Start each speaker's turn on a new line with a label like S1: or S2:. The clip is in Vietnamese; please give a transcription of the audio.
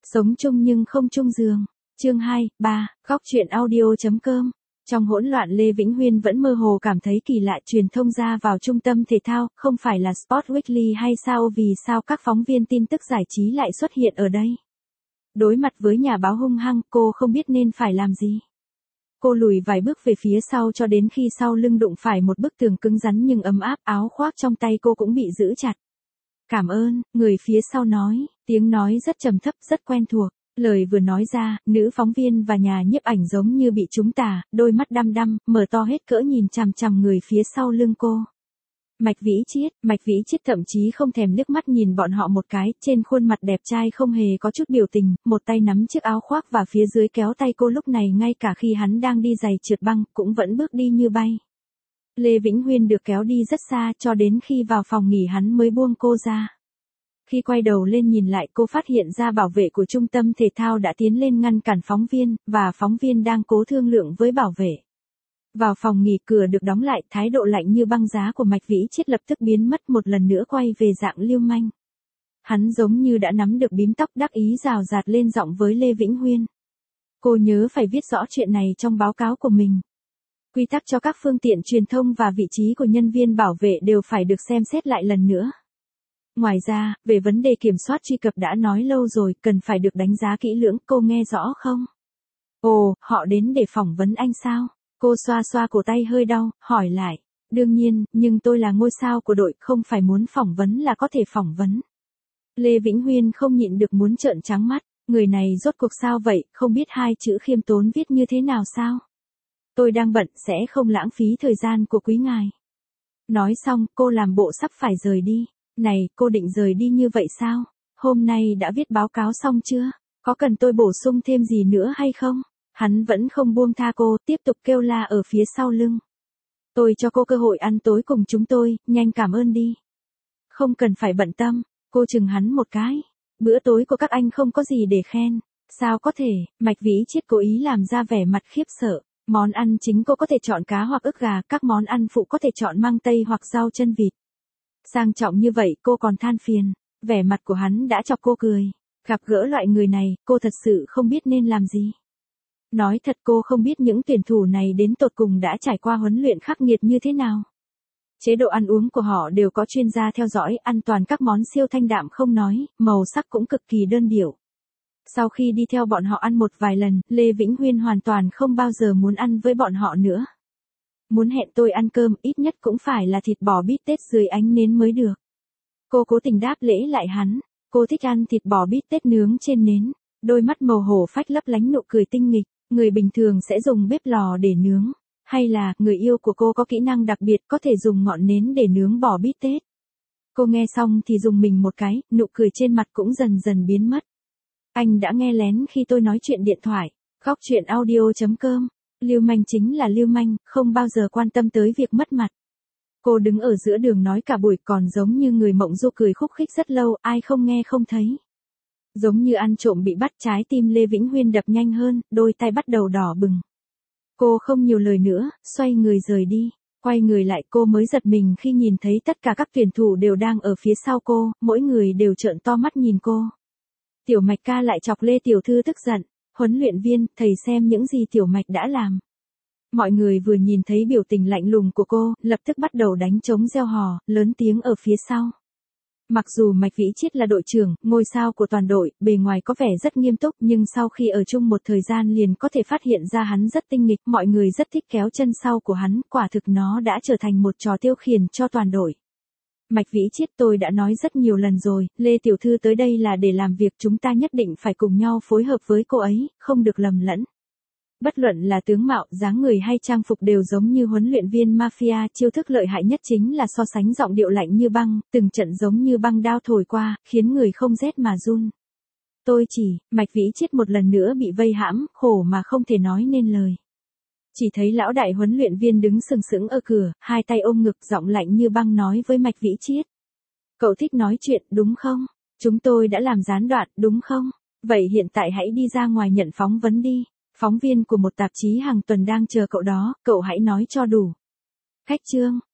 S1: Sống chung nhưng không chung giường. Chương 2, 3, góc truyện audio.com. Trong hỗn loạn Lê Vĩnh Huyên vẫn mơ hồ cảm thấy kỳ lạ, truyền thông ra vào trung tâm thể thao, không phải là Sport Weekly hay sao, vì sao các phóng viên tin tức giải trí lại xuất hiện ở đây? Đối mặt với nhà báo hung hăng, cô không biết nên phải làm gì. Cô lùi vài bước về phía sau cho đến khi sau lưng đụng phải một bức tường cứng rắn nhưng ấm áp, áo khoác trong tay cô cũng bị giữ chặt. Cảm ơn, người phía sau nói, tiếng nói rất trầm thấp, rất quen thuộc. Lời vừa nói ra, nữ phóng viên và nhà nhiếp ảnh giống như bị trúng tà, đôi mắt đăm đăm, mở to hết cỡ nhìn chằm chằm người phía sau lưng cô. Mạch Vĩ Chiết thậm chí không thèm liếc mắt nhìn bọn họ một cái, trên khuôn mặt đẹp trai không hề có chút biểu tình, một tay nắm chiếc áo khoác và phía dưới kéo tay cô, lúc này ngay cả khi hắn đang đi giày trượt băng, cũng vẫn bước đi như bay. Lê Vĩnh Huyên được kéo đi rất xa, cho đến khi vào phòng nghỉ hắn mới buông cô ra. Khi quay đầu lên nhìn lại, cô phát hiện ra bảo vệ của trung tâm thể thao đã tiến lên ngăn cản phóng viên, và phóng viên đang cố thương lượng với bảo vệ. Vào phòng nghỉ, cửa được đóng lại, thái độ lạnh như băng giá của Mạch Vĩ Chiết lập tức biến mất, một lần nữa quay về dạng lưu manh. Hắn giống như đã nắm được bím tóc, đắc ý rào rạt lên giọng với Lê Vĩnh Huyên. Cô nhớ phải viết rõ chuyện này trong báo cáo của mình. Quy tắc cho các phương tiện truyền thông và vị trí của nhân viên bảo vệ đều phải được xem xét lại lần nữa. Ngoài ra, về vấn đề kiểm soát truy cập đã nói lâu rồi, cần phải được đánh giá kỹ lưỡng, cô nghe rõ không? Ồ, họ đến để phỏng vấn anh sao? Cô xoa xoa cổ tay hơi đau, hỏi lại. Đương nhiên, nhưng tôi là ngôi sao của đội, không phải muốn phỏng vấn là có thể phỏng vấn. Lê Vĩnh Huyên không nhịn được muốn trợn trắng mắt, người này rốt cuộc sao vậy, không biết hai chữ khiêm tốn viết như thế nào sao? Tôi đang bận, sẽ không lãng phí thời gian của quý ngài. Nói xong, cô làm bộ sắp phải rời đi. Này, cô định rời đi như vậy sao? Hôm nay đã viết báo cáo xong chưa? Có cần tôi bổ sung thêm gì nữa hay không? Hắn vẫn không buông tha cô, tiếp tục kêu la ở phía sau lưng. Tôi cho cô cơ hội ăn tối cùng chúng tôi, nhanh cảm ơn đi. Không cần phải bận tâm, cô chừng hắn một cái. Bữa tối của các anh không có gì để khen. Sao có thể? Mạch Vĩ Chiết cố ý làm ra vẻ mặt khiếp sợ. Món ăn chính cô có thể chọn cá hoặc ức gà, các món ăn phụ có thể chọn măng tây hoặc rau chân vịt. Sang trọng như vậy cô còn than phiền, vẻ mặt của hắn đã chọc cô cười. Gặp gỡ loại người này, cô thật sự không biết nên làm gì. Nói thật, cô không biết những tuyển thủ này đến tột cùng đã trải qua huấn luyện khắc nghiệt như thế nào. Chế độ ăn uống của họ đều có chuyên gia theo dõi, ăn toàn các món siêu thanh đạm không nói, màu sắc cũng cực kỳ đơn điệu. Sau khi đi theo bọn họ ăn một vài lần, Lê Vĩnh Huyên hoàn toàn không bao giờ muốn ăn với bọn họ nữa. Muốn hẹn tôi ăn cơm, ít nhất cũng phải là thịt bò bít tết dưới ánh nến mới được. Cô cố tình đáp lễ lại hắn. Cô thích ăn thịt bò bít tết nướng trên nến. Đôi mắt màu hổ phách lấp lánh nụ cười tinh nghịch. Người bình thường sẽ dùng bếp lò để nướng. Hay là, người yêu của cô có kỹ năng đặc biệt, có thể dùng ngọn nến để nướng bò bít tết. Cô nghe xong thì dùng mình một cái, nụ cười trên mặt cũng dần dần biến mất. Anh đã nghe lén khi tôi nói chuyện điện thoại. Góc truyện audio.com. Lưu manh chính là lưu manh, không bao giờ quan tâm tới việc mất mặt. Cô đứng ở giữa đường nói cả buổi, còn giống như người mộng du, cười khúc khích rất lâu, ai không nghe không thấy. Giống như ăn trộm bị bắt, trái tim Lê Vĩnh Huyên đập nhanh hơn, đôi tay bắt đầu đỏ bừng. Cô không nhiều lời nữa, xoay người rời đi. Quay người lại, cô mới giật mình khi nhìn thấy tất cả các tuyển thủ đều đang ở phía sau cô, mỗi người đều trợn to mắt nhìn cô. Tiểu Mạch ca lại chọc Lê tiểu thư tức giận. Huấn luyện viên, thầy xem những gì Tiểu Mạch đã làm. Mọi người vừa nhìn thấy biểu tình lạnh lùng của cô, lập tức bắt đầu đánh trống reo hò, lớn tiếng ở phía sau. Mặc dù Mạch Vĩ Chiết là đội trưởng, ngôi sao của toàn đội, bề ngoài có vẻ rất nghiêm túc, nhưng sau khi ở chung một thời gian liền có thể phát hiện ra hắn rất tinh nghịch, mọi người rất thích kéo chân sau của hắn, quả thực nó đã trở thành một trò tiêu khiển cho toàn đội. Mạch Vĩ Chiết, tôi đã nói rất nhiều lần rồi, Lê tiểu thư tới đây là để làm việc, chúng ta nhất định phải cùng nhau phối hợp với cô ấy, không được lầm lẫn. Bất luận là tướng mạo, dáng người hay trang phục đều giống như huấn luyện viên mafia, chiêu thức lợi hại nhất chính là so sánh giọng điệu lạnh như băng, từng trận giống như băng đao thổi qua, khiến người không rét mà run. Mạch Vĩ Chiết một lần nữa bị vây hãm, khổ mà không thể nói nên lời. Chỉ thấy lão đại huấn luyện viên đứng sừng sững ở cửa, hai tay ôm ngực, giọng lạnh như băng nói với Mạch Vĩ Chiết. Cậu thích nói chuyện, đúng không? Chúng tôi đã làm gián đoạn, đúng không? Vậy hiện tại hãy đi ra ngoài nhận phỏng vấn đi. Phóng viên của một tạp chí hàng tuần đang chờ cậu đó, cậu hãy nói cho đủ. Khách trương,